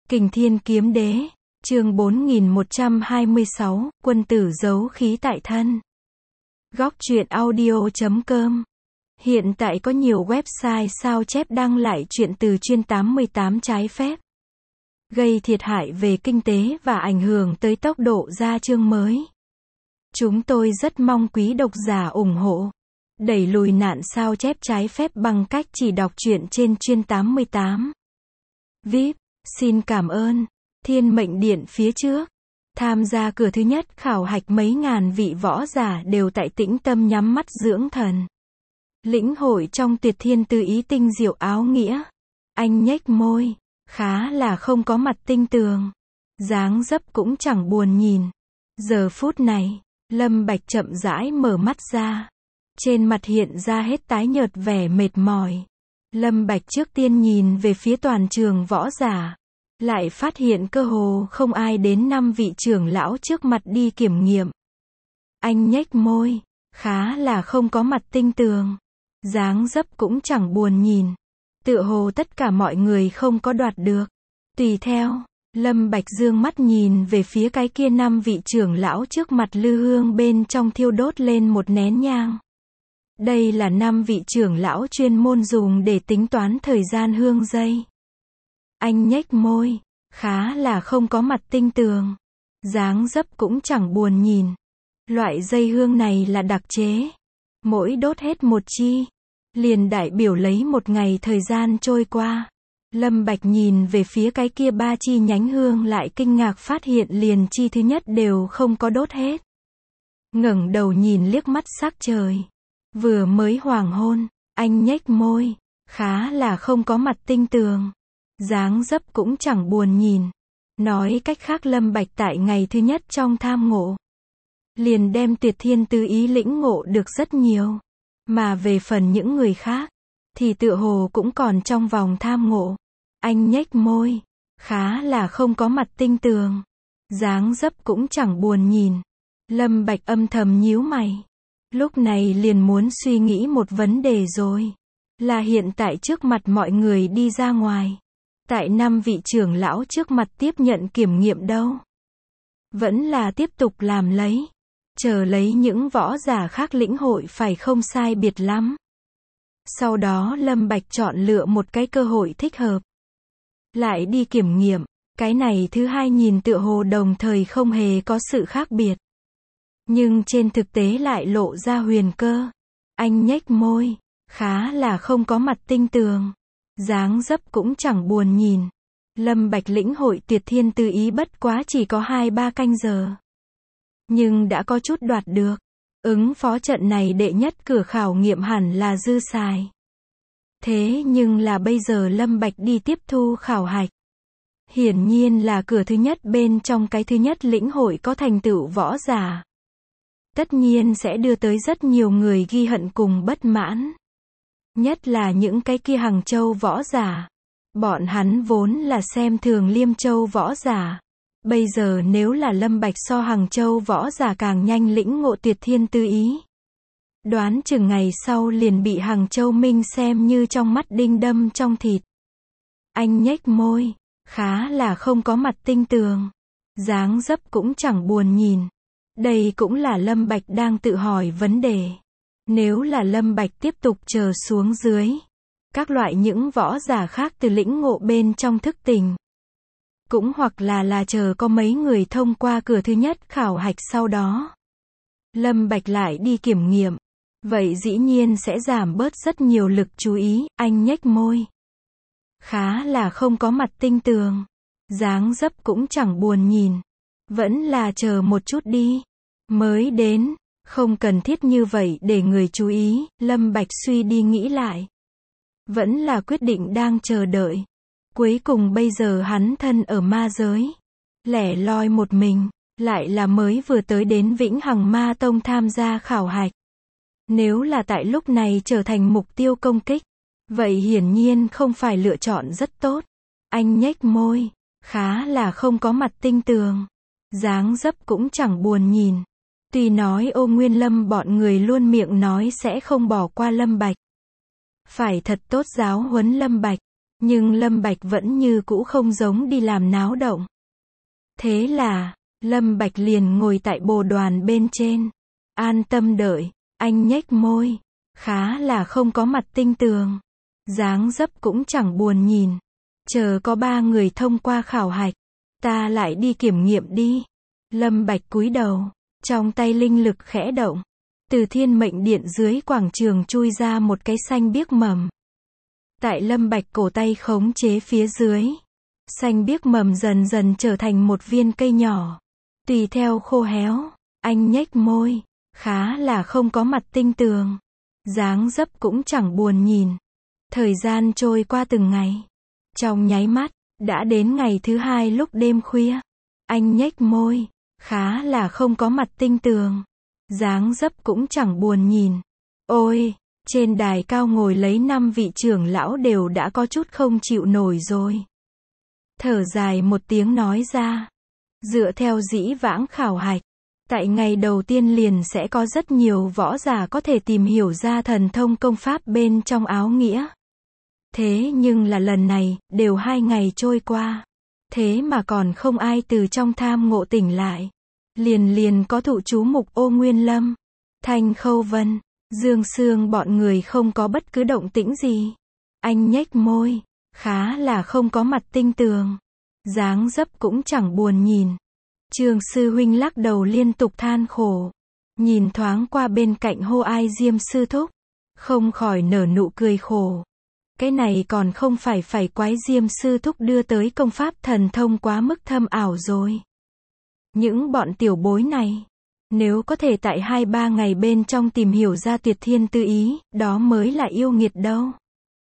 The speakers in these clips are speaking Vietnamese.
Kình Thiên Kiếm Đế, chương 4126, quân tử giấu khí tại thân. Góc truyện audio.com. Hiện tại có nhiều website sao chép đăng lại truyện từ chuyên 88 trái phép, gây thiệt hại về kinh tế và ảnh hưởng tới tốc độ ra chương mới. Chúng tôi rất mong quý độc giả ủng hộ, đẩy lùi nạn sao chép trái phép bằng cách chỉ đọc truyện trên chuyên 88. VIP, xin cảm ơn. Thiên Mệnh Điện phía trước. Tham gia cửa thứ nhất khảo hạch mấy ngàn vị võ giả đều tại tĩnh tâm nhắm mắt dưỡng thần. Lĩnh hội trong tuyệt thiên tư ý tinh diệu áo nghĩa. Anh nhếch môi, khá là không có mặt tinh tường. Dáng dấp cũng chẳng buồn nhìn. Giờ phút này, Lâm Bạch chậm rãi mở mắt ra. Trên mặt hiện ra hết tái nhợt vẻ mệt mỏi. Lâm Bạch trước tiên nhìn về phía toàn trường võ giả, lại phát hiện cơ hồ không ai đến 5 vị trưởng lão trước mặt đi kiểm nghiệm. Anh nhếch môi, khá là không có mặt tinh tường. Dáng dấp cũng chẳng buồn nhìn. Tựa hồ tất cả mọi người không có đoạt được. Tùy theo, Lâm Bạch dương mắt nhìn về phía cái kia 5 vị trưởng lão trước mặt lư hương bên trong thiêu đốt lên một nén nhang. Đây là 5 vị trưởng lão chuyên môn dùng để tính toán thời gian hương giây. Anh nhếch môi, khá là không có mặt tinh tường. Dáng dấp cũng chẳng buồn nhìn. Loại dây hương này là đặc chế. Mỗi đốt hết một chi, liền đại biểu lấy một ngày thời gian trôi qua. Lâm Bạch nhìn về phía cái kia 3 chi nhánh hương lại kinh ngạc phát hiện liền chi thứ nhất đều không có đốt hết. Ngẩng đầu nhìn liếc mắt sắc trời. Vừa mới hoàng hôn, anh nhếch môi, khá là không có mặt tinh tường. Dáng dấp cũng chẳng buồn nhìn. Nói cách khác Lâm Bạch tại ngày thứ nhất trong tham ngộ, liền đem tuyệt thiên tư ý lĩnh ngộ được rất nhiều. Mà về phần những người khác, thì tựa hồ cũng còn trong vòng tham ngộ. Anh nhếch môi, khá là không có mặt tinh tường. Dáng dấp cũng chẳng buồn nhìn. Lâm Bạch âm thầm nhíu mày. Lúc này liền muốn suy nghĩ một vấn đề rồi. Là hiện tại trước mặt mọi người đi ra ngoài. Tại 5 vị trưởng lão trước mặt tiếp nhận kiểm nghiệm đâu? Vẫn là tiếp tục làm lấy. Chờ lấy những võ giả khác lĩnh hội phải không sai biệt lắm. Sau đó Lâm Bạch chọn lựa một cái cơ hội thích hợp. Lại đi kiểm nghiệm. Cái này thứ hai nhìn tựa hồ đồng thời không hề có sự khác biệt. Nhưng trên thực tế lại lộ ra huyền cơ. Anh nhếch môi, khá là không có mặt tinh tường. Dáng dấp cũng chẳng buồn nhìn. Lâm Bạch lĩnh hội tuyệt thiên tư ý bất quá chỉ có 2-3 canh giờ. Nhưng đã có chút đoạt được. Ứng phó trận này đệ nhất cửa khảo nghiệm hẳn là dư xài. Thế nhưng là bây giờ Lâm Bạch đi tiếp thu khảo hạch. Hiển nhiên là cửa thứ nhất bên trong cái thứ nhất lĩnh hội có thành tựu võ giả. Tất nhiên sẽ đưa tới rất nhiều người ghi hận cùng bất mãn. Nhất là những cái kia Hằng Châu võ giả. Bọn hắn vốn là xem thường Liêm Châu võ giả. Bây giờ nếu là Lâm Bạch so Hằng Châu võ giả càng nhanh lĩnh ngộ tuyệt thiên tư ý, đoán chừng ngày sau liền bị Hằng Châu Minh xem như trong mắt đinh đâm trong thịt. Anh nhếch môi, khá là không có mặt tinh tường. Dáng dấp cũng chẳng buồn nhìn. Đây cũng là Lâm Bạch đang tự hỏi vấn đề. Nếu là Lâm Bạch tiếp tục chờ xuống dưới, các loại những võ giả khác từ lĩnh ngộ bên trong thức tỉnh. Cũng hoặc là chờ có mấy người thông qua cửa thứ nhất khảo hạch sau đó. Lâm Bạch lại đi kiểm nghiệm. Vậy dĩ nhiên sẽ giảm bớt rất nhiều lực chú ý. Anh nhếch môi, khá là không có mặt tinh tường. Dáng dấp cũng chẳng buồn nhìn. Vẫn là chờ một chút đi. Mới đến, không cần thiết như vậy để người chú ý. Lâm Bạch suy đi nghĩ lại, vẫn là quyết định đang chờ đợi. Cuối cùng bây giờ hắn thân ở ma giới, lẻ loi một mình, lại là mới vừa tới đến Vĩnh Hằng Ma Tông tham gia khảo hạch. Nếu là tại lúc này trở thành mục tiêu công kích, vậy hiển nhiên không phải lựa chọn rất tốt. Anh nhếch môi, khá là không có mặt tinh tường. Dáng dấp cũng chẳng buồn nhìn. Tuy nói Ô Nguyên Lâm bọn người luôn miệng nói sẽ không bỏ qua Lâm Bạch, phải thật tốt giáo huấn Lâm Bạch. Nhưng Lâm Bạch vẫn như cũ không giống đi làm náo động. Thế là, Lâm Bạch liền ngồi tại bồ đoàn bên trên. An tâm đợi, anh nhếch môi. Khá là không có mặt tinh tường. Dáng dấp cũng chẳng buồn nhìn. Chờ có 3 người thông qua khảo hạch. Ta lại đi kiểm nghiệm đi. Lâm Bạch cúi đầu. Trong tay linh lực khẽ động. Từ thiên mệnh điện dưới quảng trường chui ra một cái xanh biếc mầm. Tại Lâm Bạch cổ tay khống chế phía dưới. Xanh biếc mầm dần dần trở thành một viên cây nhỏ. Tùy theo khô héo. Anh nhếch môi. Khá là không có mặt tinh tường. Dáng dấp cũng chẳng buồn nhìn. Thời gian trôi qua từng ngày. Trong nháy mắt, đã đến ngày thứ 2 lúc đêm khuya. Anh nhếch môi. Khá là không có mặt tinh tường. Dáng dấp cũng chẳng buồn nhìn. Ôi, trên đài cao ngồi lấy 5 vị trưởng lão đều đã có chút không chịu nổi rồi. Thở dài một tiếng nói ra. Dựa theo dĩ vãng khảo hạch, tại ngày đầu tiên liền sẽ có rất nhiều võ giả có thể tìm hiểu ra thần thông công pháp bên trong áo nghĩa. Thế nhưng là lần này, đều 2 ngày trôi qua. Thế mà còn không ai từ trong tham ngộ tỉnh lại. Liền có thụ chú mục Ô Nguyên Lâm, Thanh Khâu Vân, Dương Sương bọn người không có bất cứ động tĩnh gì. Anh nhếch môi, khá là không có mặt tinh tường. Dáng dấp cũng chẳng buồn nhìn. Trường sư huynh lắc đầu liên tục than khổ. Nhìn thoáng qua bên cạnh Hô Ai Diêm sư thúc. Không khỏi nở nụ cười khổ. Cái này còn không phải quái Diêm sư thúc đưa tới công pháp thần thông quá mức thâm ảo rồi. Những bọn tiểu bối này, nếu có thể tại 2-3 ngày bên trong tìm hiểu ra tuyệt thiên tư ý, đó mới là yêu nghiệt đâu.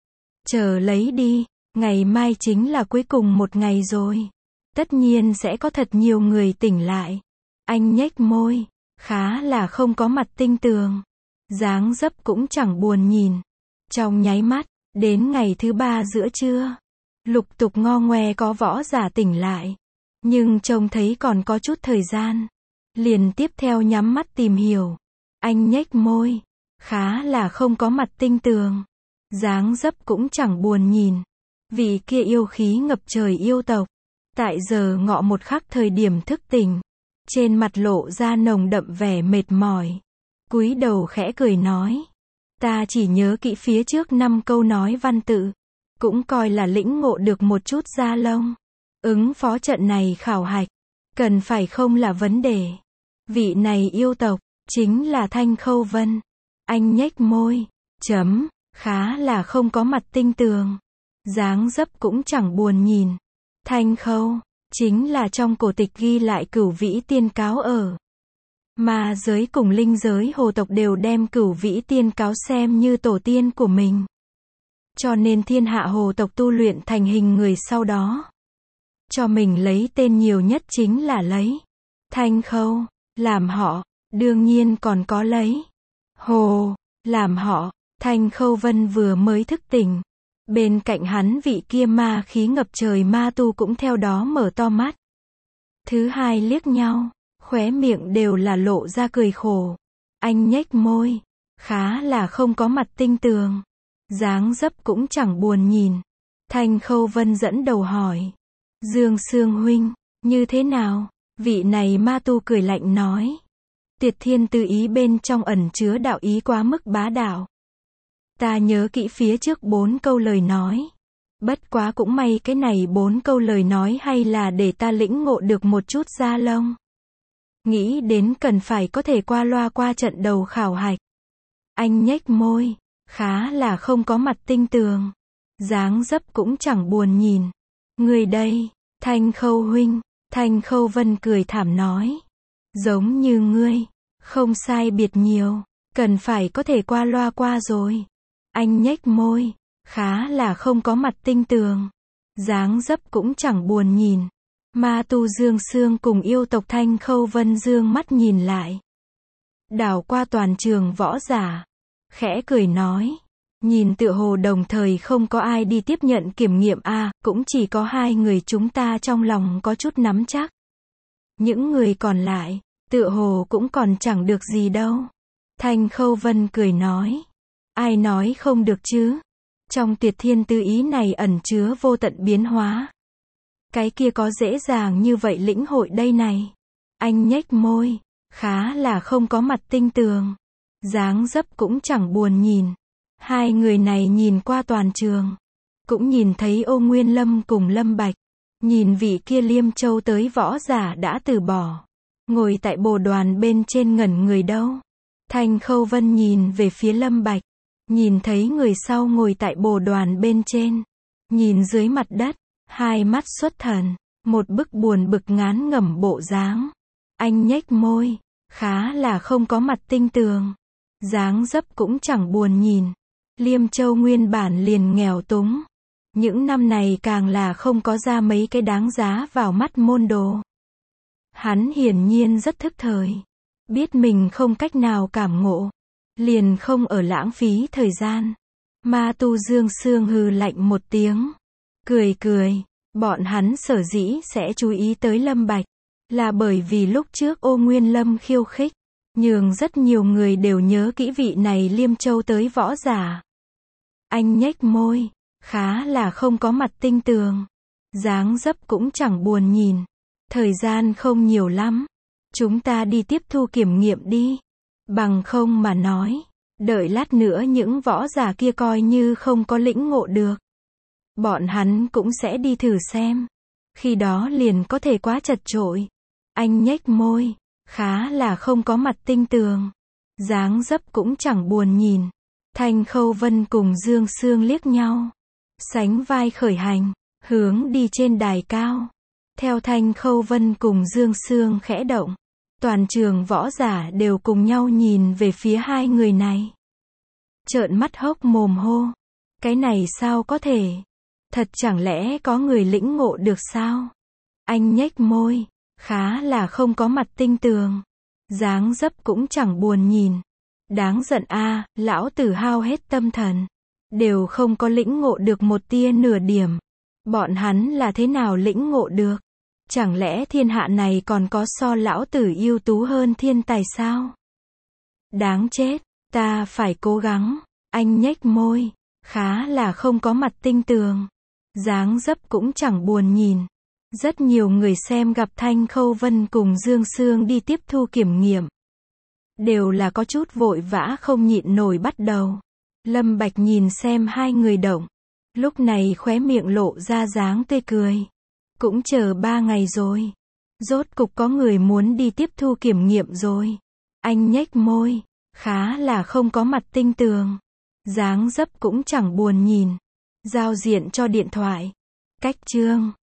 Chờ lấy đi, ngày mai chính là cuối cùng một ngày rồi. Tất nhiên sẽ có thật nhiều người tỉnh lại. Anh nhếch môi, khá là không có mặt tinh tường. Dáng dấp cũng chẳng buồn nhìn. Trong nháy mắt, đến ngày thứ 3 giữa trưa, lục tục ngo ngoe có võ giả tỉnh lại. Nhưng trông thấy còn có chút thời gian. Liền tiếp theo nhắm mắt tìm hiểu. Anh nhếch môi. Khá là không có mặt tinh tường. Dáng dấp cũng chẳng buồn nhìn. Vị kia yêu khí ngập trời yêu tộc. Tại giờ ngọ một khắc thời điểm thức tỉnh. Trên mặt lộ ra nồng đậm vẻ mệt mỏi. Cúi đầu khẽ cười nói. Ta chỉ nhớ kỹ phía trước 5 câu nói văn tự. Cũng coi là lĩnh ngộ được một chút da lông. Ứng phó trận này khảo hạch. Cần phải không là vấn đề. Vị này yêu tộc, chính là Thanh Khâu Vân. Anh nhếch môi. Khá là không có mặt tinh tường. Dáng dấp cũng chẳng buồn nhìn. Thanh Khâu, chính là trong cổ tịch ghi lại Cửu Vĩ Tiên Cáo ở. Ma giới cùng linh giới hồ tộc đều đem Cửu Vĩ Tiên Cáo xem như tổ tiên của mình. Cho nên thiên hạ hồ tộc tu luyện thành hình người sau đó. Cho mình lấy tên nhiều nhất chính là lấy Thanh Khâu, làm họ, đương nhiên còn có lấy Hồ, làm họ. Thanh Khâu Vân vừa mới thức tỉnh. Bên cạnh hắn vị kia ma khí ngập trời ma tu cũng theo đó mở to mắt. Thứ hai liếc nhau, khóe miệng đều là lộ ra cười khổ. Anh nhếch môi, khá là không có mặt tinh tường. Dáng dấp cũng chẳng buồn nhìn. Thanh Khâu Vân dẫn đầu hỏi. Dương Sương huynh, như thế nào? Vị này ma tu cười lạnh nói. Tuyệt thiên tư ý bên trong ẩn chứa đạo ý quá mức bá đạo. Ta nhớ kỹ phía trước 4 câu lời nói. Bất quá cũng may cái này 4 câu lời nói hay là để ta lĩnh ngộ được một chút da lông. Nghĩ đến cần phải có thể qua loa qua trận đầu khảo hạch. Anh nhếch môi, khá là không có mặt tinh tường. Dáng dấp cũng chẳng buồn nhìn. Người đây, Thanh Khâu huynh. Thanh Khâu Vân cười thảm nói. Giống như ngươi, không sai biệt nhiều, cần phải có thể qua loa qua rồi. Anh nhếch môi, khá là không có mặt tinh tường. Dáng dấp cũng chẳng buồn nhìn. Ma tu Dương Sương cùng yêu tộc Thanh Khâu Vân dương mắt nhìn lại. Đảo qua toàn trường võ giả. Khẽ cười nói. Nhìn tựa hồ đồng thời không có ai đi tiếp nhận kiểm nghiệm cũng chỉ có 2 người chúng ta trong lòng có chút nắm chắc. Những người còn lại, tựa hồ cũng còn chẳng được gì đâu. Thanh Khâu Vân cười nói. Ai nói không được chứ? Trong tuyệt thiên tư ý này ẩn chứa vô tận biến hóa. Cái kia có dễ dàng như vậy lĩnh hội đây này. Anh nhếch môi, khá là không có mặt tinh tường. Dáng dấp cũng chẳng buồn nhìn. Hai người này nhìn qua toàn trường. Cũng nhìn thấy Ô Nguyên Lâm cùng Lâm Bạch. Nhìn vị kia Liêm Châu tới võ giả đã từ bỏ. Ngồi tại bồ đoàn bên trên ngẩn người đâu. Thanh Khâu Vân nhìn về phía Lâm Bạch. Nhìn thấy người sau ngồi tại bồ đoàn bên trên. Nhìn dưới mặt đất. Hai mắt xuất thần. Một bức buồn bực ngán ngẩm bộ dáng. Anh nhếch môi. Khá là không có mặt tinh tường. Dáng dấp cũng chẳng buồn nhìn. Liêm Châu nguyên bản liền nghèo túng. Những năm này càng là không có ra mấy cái đáng giá vào mắt môn đồ. Hắn hiển nhiên rất thức thời. Biết mình không cách nào cảm ngộ. Liền không ở lãng phí thời gian. Ma Tu Dương Sương hừ lạnh một tiếng. Cười cười. Bọn hắn sở dĩ sẽ chú ý tới Lâm Bạch. Là bởi vì lúc trước Ô Nguyên Lâm khiêu khích. Nhường rất nhiều người đều nhớ kỹ vị này Liêm Châu tới võ giả. Anh nhếch môi. Khá là không có mặt tinh tường. Dáng dấp cũng chẳng buồn nhìn. Thời gian không nhiều lắm. Chúng ta đi tiếp thu kiểm nghiệm đi. Bằng không mà nói. Đợi lát nữa những võ giả kia coi như không có lĩnh ngộ được. Bọn hắn cũng sẽ đi thử xem. Khi đó liền có thể quá chật chội. Anh nhếch môi. Khá là không có mặt tinh tường. Dáng dấp cũng chẳng buồn nhìn. Thanh Khâu Vân cùng Dương Sương liếc nhau. Sánh vai khởi hành. Hướng đi trên đài cao. Theo Thanh Khâu Vân cùng Dương Sương khẽ động. Toàn trường võ giả đều cùng nhau nhìn về phía hai người này. Trợn mắt hốc mồm hô. Cái này sao có thể? Thật chẳng lẽ có người lĩnh ngộ được sao? Anh nhếch môi. Khá là không có mặt tinh tường. Dáng dấp cũng chẳng buồn nhìn. Đáng giận a, lão tử hao hết tâm thần. Đều không có lĩnh ngộ được một tia nửa điểm. Bọn hắn là thế nào lĩnh ngộ được? Chẳng lẽ thiên hạ này còn có so lão tử ưu tú hơn thiên tài sao? Đáng chết, ta phải cố gắng. Anh nhếch môi. Khá là không có mặt tinh tường. Dáng dấp cũng chẳng buồn nhìn. Rất nhiều người xem gặp Thanh Khâu Vân cùng Dương Sương đi tiếp thu kiểm nghiệm. Đều là có chút vội vã không nhịn nổi bắt đầu. Lâm Bạch nhìn xem hai người động. Lúc này khóe miệng lộ ra dáng tươi cười. Cũng chờ 3 ngày rồi. Rốt cục có người muốn đi tiếp thu kiểm nghiệm rồi. Anh nhếch môi. Khá là không có mặt tinh tường. Dáng dấp cũng chẳng buồn nhìn. Giao diện cho điện thoại. Cách chương.